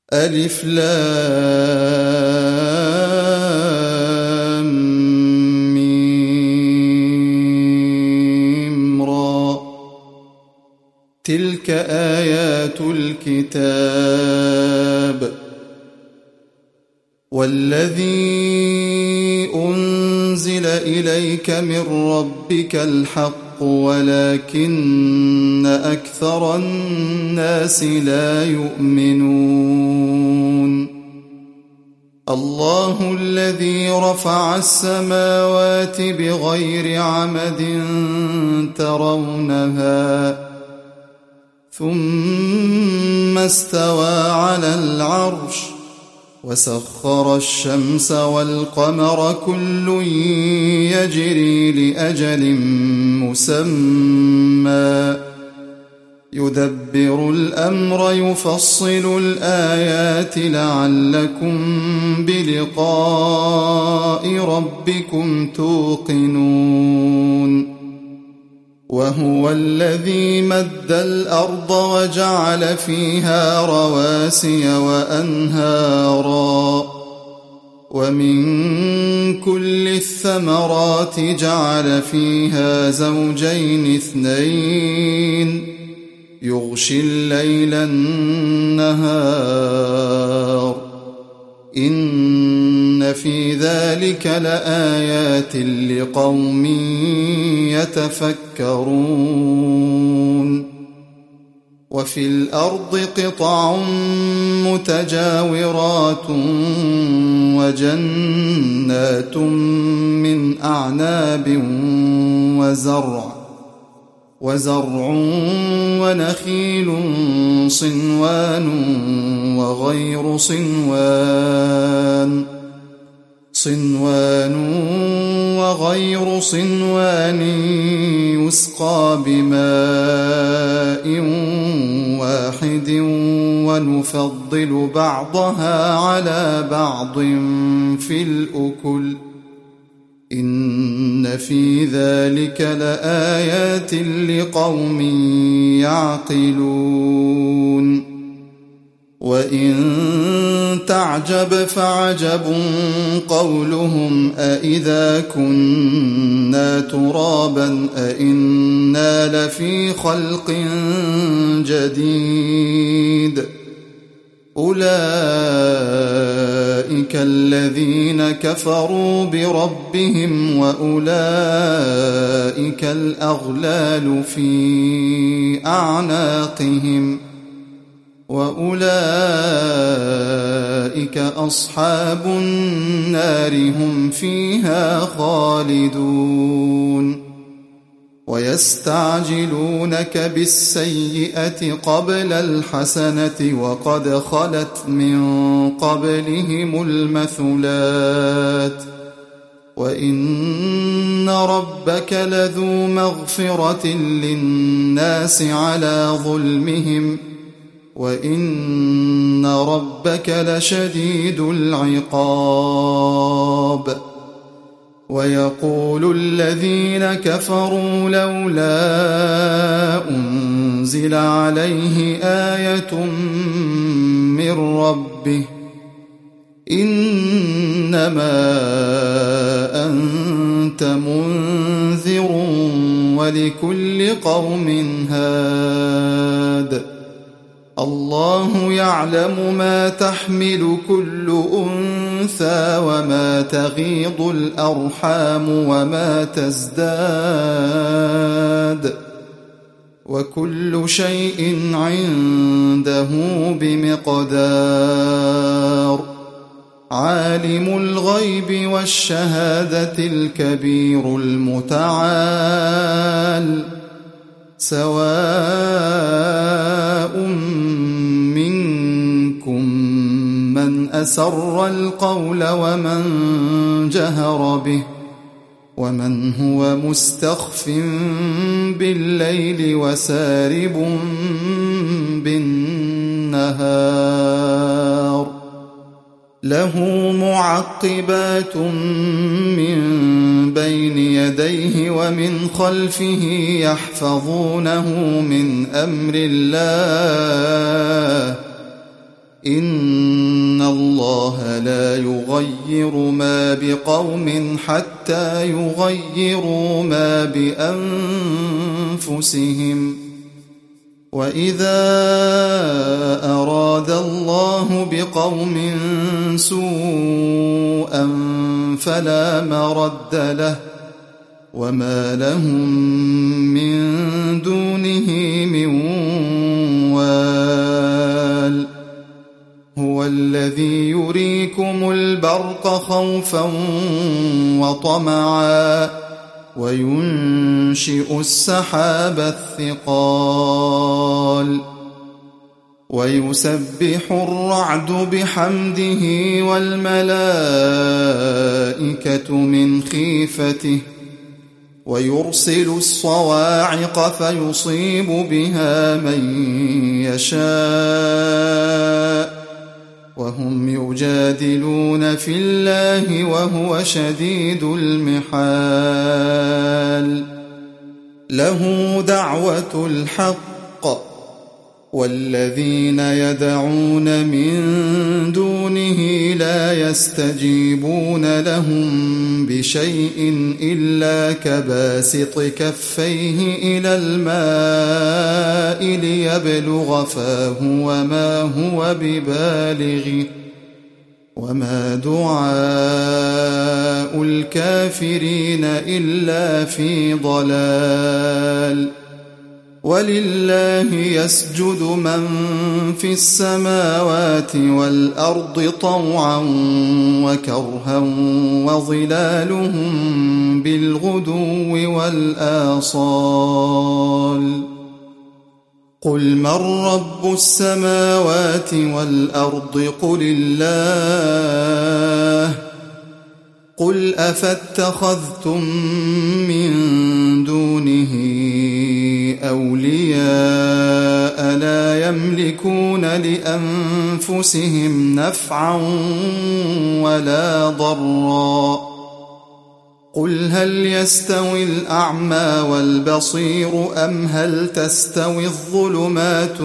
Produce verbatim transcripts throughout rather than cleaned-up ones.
ألف لام ميم را. تلك آيات الكتاب. والذي أنزل إليك من ربك الحق ولكن أكثر الناس لا يؤمنون. الله الذي رفع السماوات بغير عمد ترونها ثم استوى على العرش وسخر الشمس والقمر كل يجري لأجل مسمى يدبر الأمر يفصل الآيات لعلكم بلقاء ربكم توقنون. وهو الذي مد الأرض وجعل فيها رواسي وأنهارا ومن كل الثمرات جعل فيها زوجين اثنين يغشي الليل النهار إن في ذلك لآيات لقوم يتفكرون. وفي الأرض قطع متجاورات وجنات من أعناب وزرع وزرع ونخيل صنوان وغير صنوان صنوان وغير صنوان يسقى بماء واحد ونفضل بعضها على بعض في الأكل إن في ذلك لآيات لقوم يعقلون. وإن تعجب فعجب قولهم أإذا كنا ترابا أإنا لفي خلق جديد أولئك الذين كفروا بربهم وأولئك الأغلال في أعناقهم وأولئك أصحاب النار هم فيها خالدون. ويستعجلونك بالسيئة قبل الحسنة وقد خلت من قبلهم المثلات وإن ربك لذو مغفرة للناس على ظلمهم وإن ربك لشديد العقاب. ويقول الذين كفروا لولا أنزل عليه آية من ربه إنما أنت منذر ولكل قوم هاد الله يعلم ما تحمل كل أنثى وما تغيض الأرحام وما تزداد وكل شيء عنده بمقدار. عالم الغيب والشهادة الكبير المتعال سواء منكم من أسر القول ومن جهر به ومن هو مستخف بالليل وسارب بالنهار له معقبات من بين يديه ومن خلفه يحفظونه من أمر الله إن الله لا يغير ما بقوم حتى يغيروا ما بأنفسهم وإذا أراد الله بقوم سوءا فلا مرد له وما لهم من دونه من وال هو الذي يريكم البرق خوفا وطمعا وينشئ السحاب الثقال ويسبح الرعد بحمده والملائكة من خيفته ويرسل الصواعق فيصيب بها من يشاء وهم يجادلون في الله وهو شديد المحال له دعوة الحق والذين يدعون من دونه لا يستجيبون لهم بشيء إلا كباسط كفيه إلى الماء ليبلغ فاه وما هو ببالغه وما دعاء الكافرين إلا في ضلال ولله يسجد من في السماوات والأرض طوعا وكرها وظلالهم بالغدو والآصال قل من رب السماوات والأرض قل الله قل أفاتخذتم من دونه أولياء لا يملكون لأنفسهم نفعا ولا ضرا قل هل يستوي الأعمى والبصير أم هل تستوي الظلمات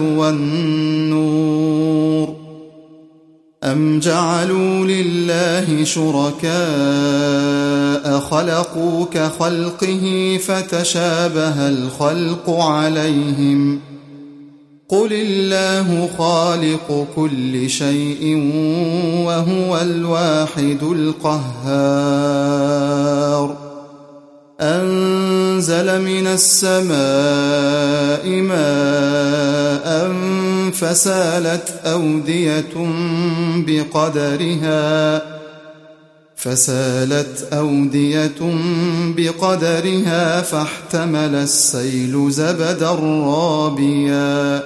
والنور أم جعلوا لله شركاء خلقوا كخلقه فتشابه الخلق عليهم قل الله خالق كل شيء وهو الواحد القهار أنزل من السماء ماء فسالت أودية بقدرها فسالت أودية بقدرها فاحتمل السيل زبدا رابيا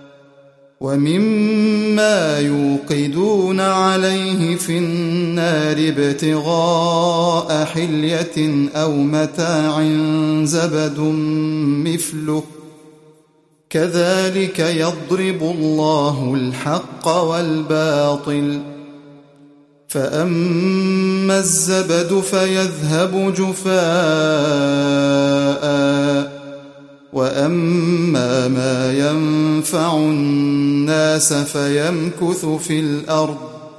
ومما يوقدون عليه في النار ابتغاء حلية أو متاع زبد مثله كذلك يضرب الله الحق والباطل فأما الزبد فيذهب جفاء وأما ما ينفع الناس فيمكث في الأرض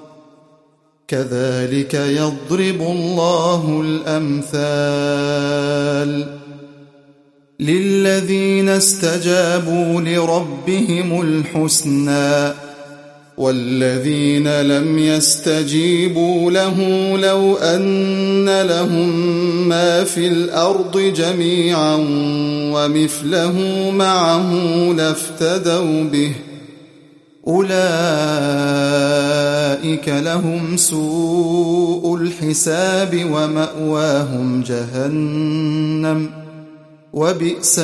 كذلك يضرب الله الأمثال للذين استجابوا لربهم الحسنى والذين لم يستجيبوا له لو أن لهم ما في الأرض جميعا ومثله معه لافتدوا به أولئك لهم سوء الحساب ومأواهم جهنم وبئس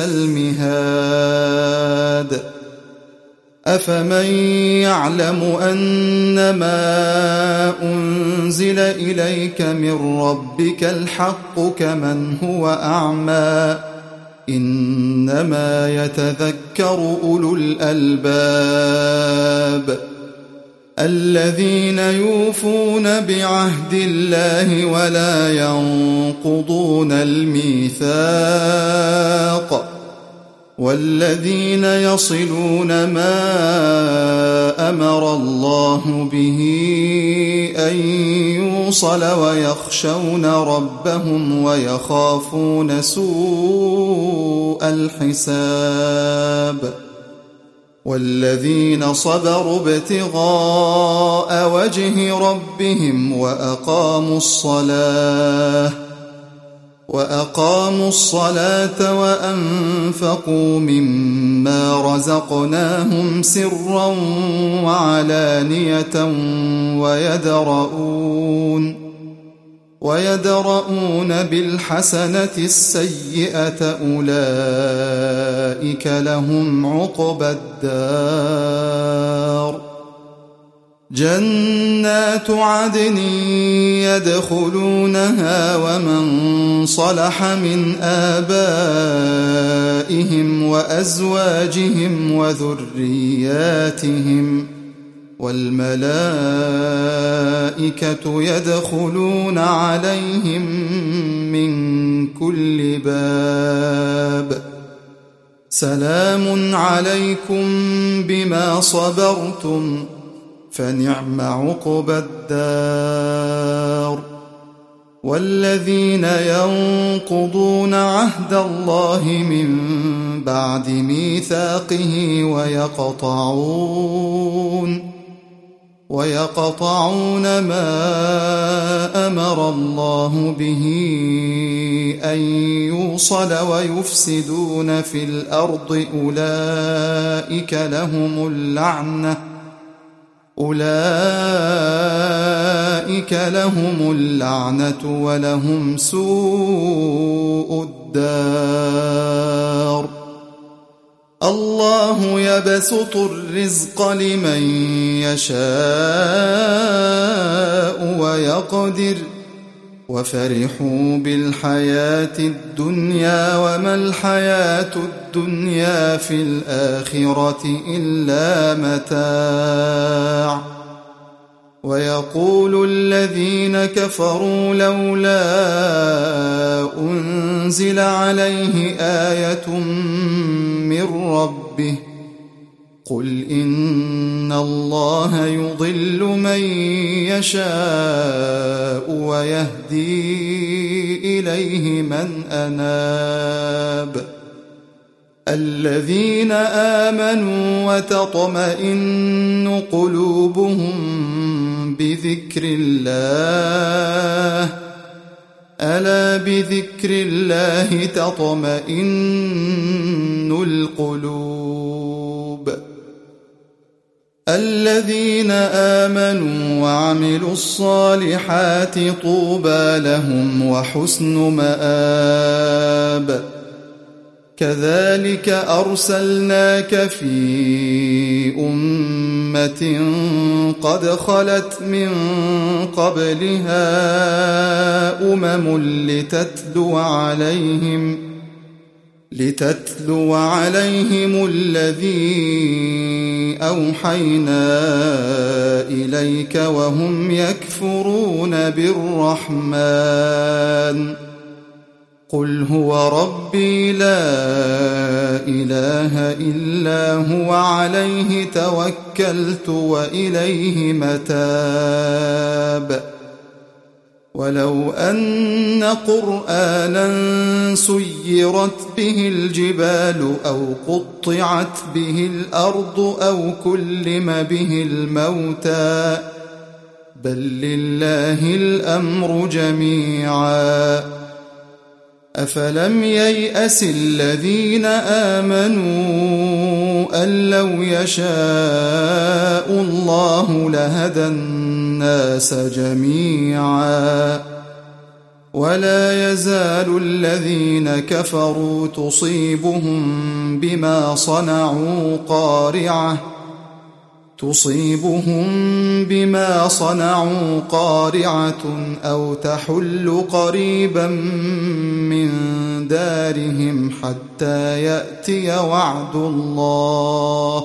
المهاد أفمن يعلم أنما أنزل إليك من ربك الحق كمن هو أعمى إنما يتذكر أولو الألباب الذين يوفون بعهد الله ولا ينقضون الميثاق والذين يصلون ما أمر الله به أن يوصل ويخشون ربهم ويخافون سوء الحساب والذين صبروا ابتغاء وجه ربهم وأقاموا الصلاة وأقاموا الصلاة وأنفقوا مما رزقناهم سرا وعلانية ويدرؤون ويدرؤون بالحسنة السيئة أولئك لهم عقبى الدار جنات عدن يدخلونها ومن صلح من آبائهم وأزواجهم وذرياتهم والملائكة يدخلون عليهم من كل باب سلام عليكم بما صبرتم فنعم عقبى الدار والذين ينقضون عهد الله من بعد ميثاقه ويقطعون ويقطعون ما أمر الله به أن يوصل ويفسدون في الأرض أولئك لهم اللعنة أولئك لهم اللعنة ولهم سوء الدار الله يبسط الرزق لمن يشاء ويقدر وفرحوا بالحياة الدنيا وما الحياة الدنيا في الآخرة إلا متاع ويقول الذين كفروا لولا أنزل عليه آية من ربه قل إن الله يضل من يشاء ويهدي إليه من أناب الذين آمنوا وتطمئن قلوبهم بذكر الله ألا بذكر الله تطمئن القلوب الذين آمنوا وعملوا الصالحات طوبى لهم وحسن مآب كذلك أرسلناك في أمة قد خلت من قبلها أمم لتتلو عليهم لتتلو عليهم الذي أوحينا إليك وهم يكفرون بالرحمن قل هو ربي لا إله إلا هو عليه توكلت وإليه متاب ولو أن قرآنا سيرت به الجبال أو قطعت به الأرض أو كلم به الموتى بل لله الأمر جميعا أفلم ييأس الذين آمنوا أن لو يشاء الله لهدى الناس جميعا ولا يزال الذين كفروا تصيبهم بما صنعوا قارعة تصيبهم بما صنعوا قارعة أو تحل قريبا من دارهم حتى يأتي وعد الله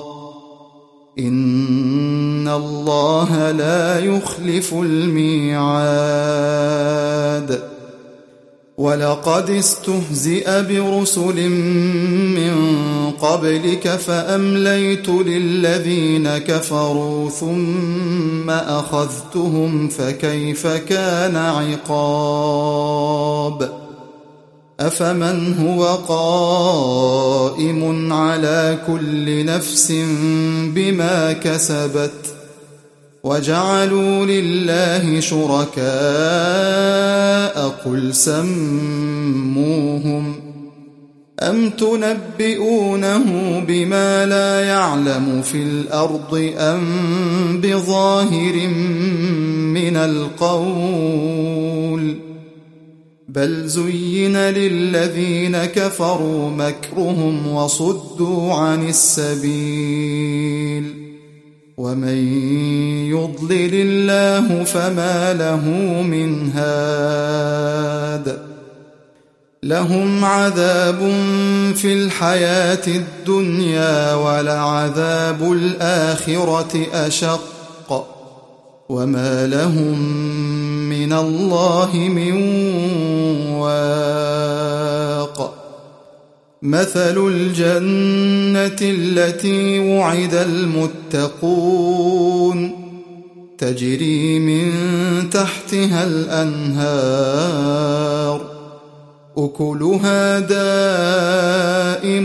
إن الله لا يخلف الميعاد ولقد استهزئ برسل من قبلك فأمليت للذين كفروا ثم أخذتهم فكيف كان عقاب أفمن هو قائم على كل نفس بما كسبت وجعلوا لله شركاء قل سموهم أم تنبئونه بما لا يعلم في الأرض أم بظاهر من القول بل زين للذين كفروا مكرهم وصدوا عن السبيل ومن يضلل الله فما له من هاد لهم عذاب في الحياة الدنيا ولعذاب الآخرة أشق وما لهم من الله من واق مثل الجنة التي وعد المتقون تجري من تحتها الأنهار أكلها دائم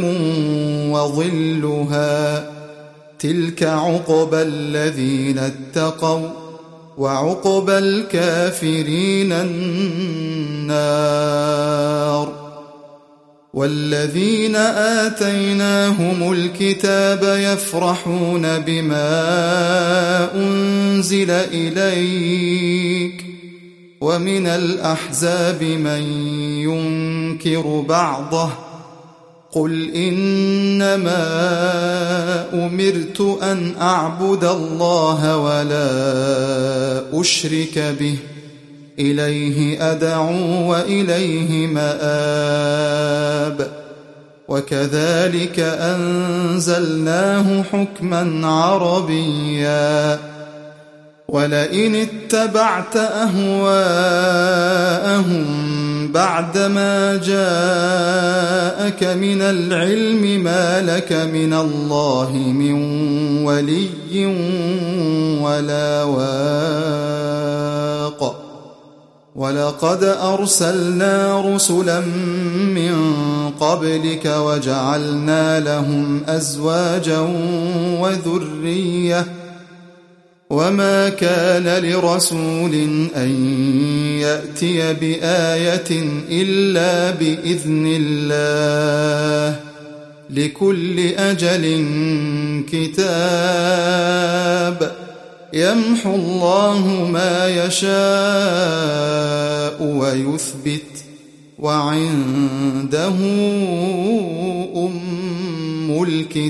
وظلها تلك عقبى الذين اتقوا وعقبى الكافرين النار والذين آتيناهم الكتاب يفرحون بما أنزل إليك ومن الأحزاب من ينكر بعضه قل إنما أمرت أن أعبد الله ولا أشرك به إليه أدعو وإليه مآب وكذلك أنزلناه حكما عربيا ولئن اتبعت أهواءهم بعدما جاءك من العلم ما لك من الله من ولي ولا واق ولقد أرسلنا رسلا من قبلك وجعلنا لهم أزواجا وذرية وما كان لرسول أن يأتي بآية إلا بإذن الله لكل أجل كتاب يمحو الله ما يشاء ويثبت وعنده أم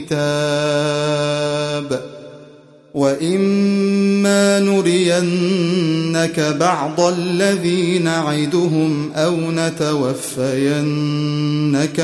الكتاب وإما نرينك بعض الذي نعدهم أو نتوفينك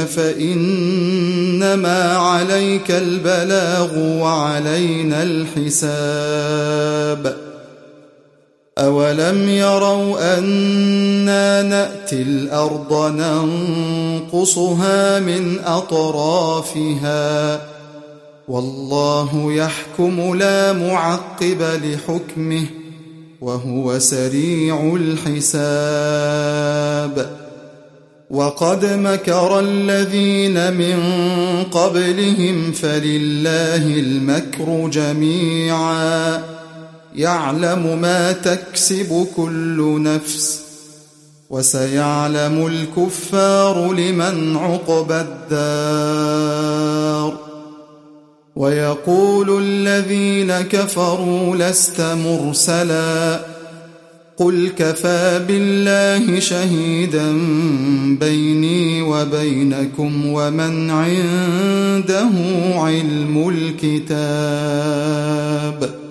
فإنما عليك البلاغ وعلينا الحساب أولم يروا أنا نأتي الأرض ننقصها من أطرافها والله يحكم لا معقب لحكمه وهو سريع الحساب وقد مكر الذين من قبلهم فلله المكر جميعا يعلم ما تكسب كل نفس وسيعلم الكفار لمن عقبى الدار ويقول الذين كفروا لست مرسلا قل كفى بالله شهيدا بيني وبينكم ومن عنده علم الكتاب